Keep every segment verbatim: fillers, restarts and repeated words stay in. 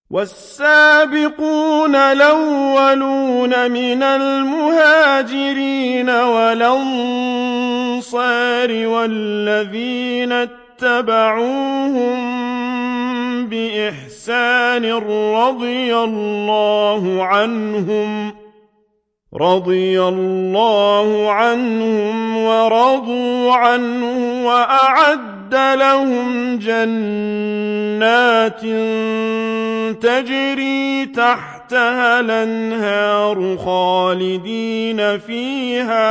والسابقون الأولون من المهاجرين والأنصار والذين اتبعوهم بإحسان رضي الله عنهم رضي الله عنهم ورضوا عنه وأعد لهم جنات تجري تحتها الأنهار خالدين فيها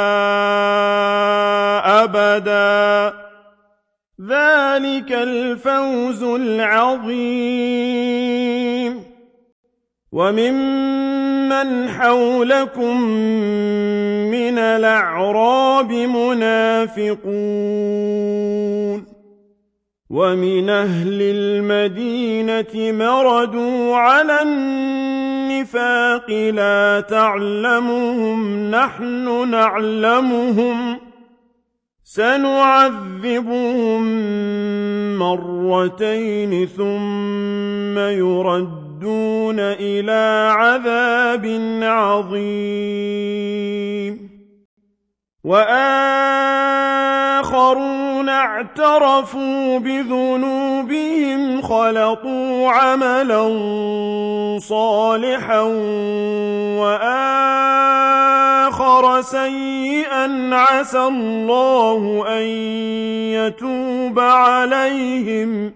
أبدا ذلك الفوز العظيم. وممن حولكم من الأعراب منافقون ومن أهل المدينة مردوا على النفاق لا تعلمهم نحن نعلمهم سنعذبهم مرتين ثم يردون إلى عذاب عظيم. وآخرون اعترفوا بذنوبهم خلطوا عملا صالحا وآخر سيئا عسى الله أن يتوب عليهم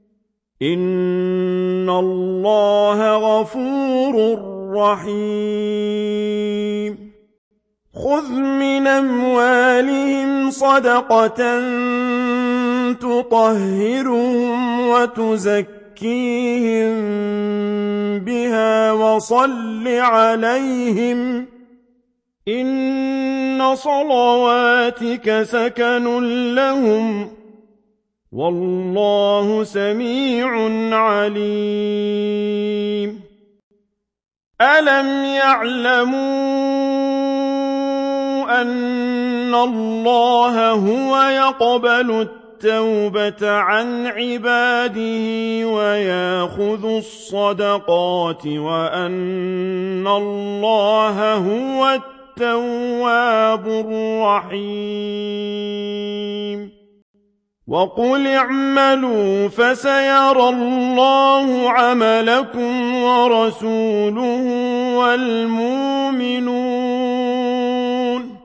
إن الله غفور رحيم. خذ من أموالهم صدقة تطهرهم وتزكيهم بها وصل عليهم إن صلواتك سكن لهم والله سميع عليم. ألم يعلموا أن الله هو يقبل التوبة عن عباده ويأخذ الصدقات وأن الله هو التواب الرحيم. وقل اعملوا فسيرى الله عملكم ورسوله والمؤمنون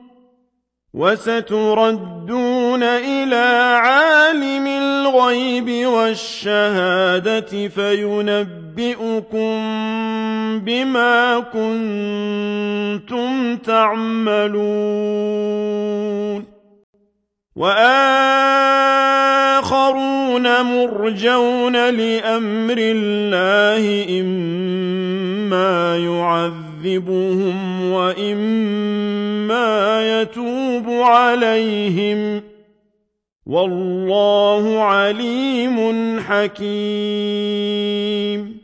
وستردون إلى عالم الغيب والشهادة فينبئكم بما كنتم تعملون. وآخرون مرجون لأمر الله إما يعذبهم وإما يتوب عليهم والله عليم حكيم.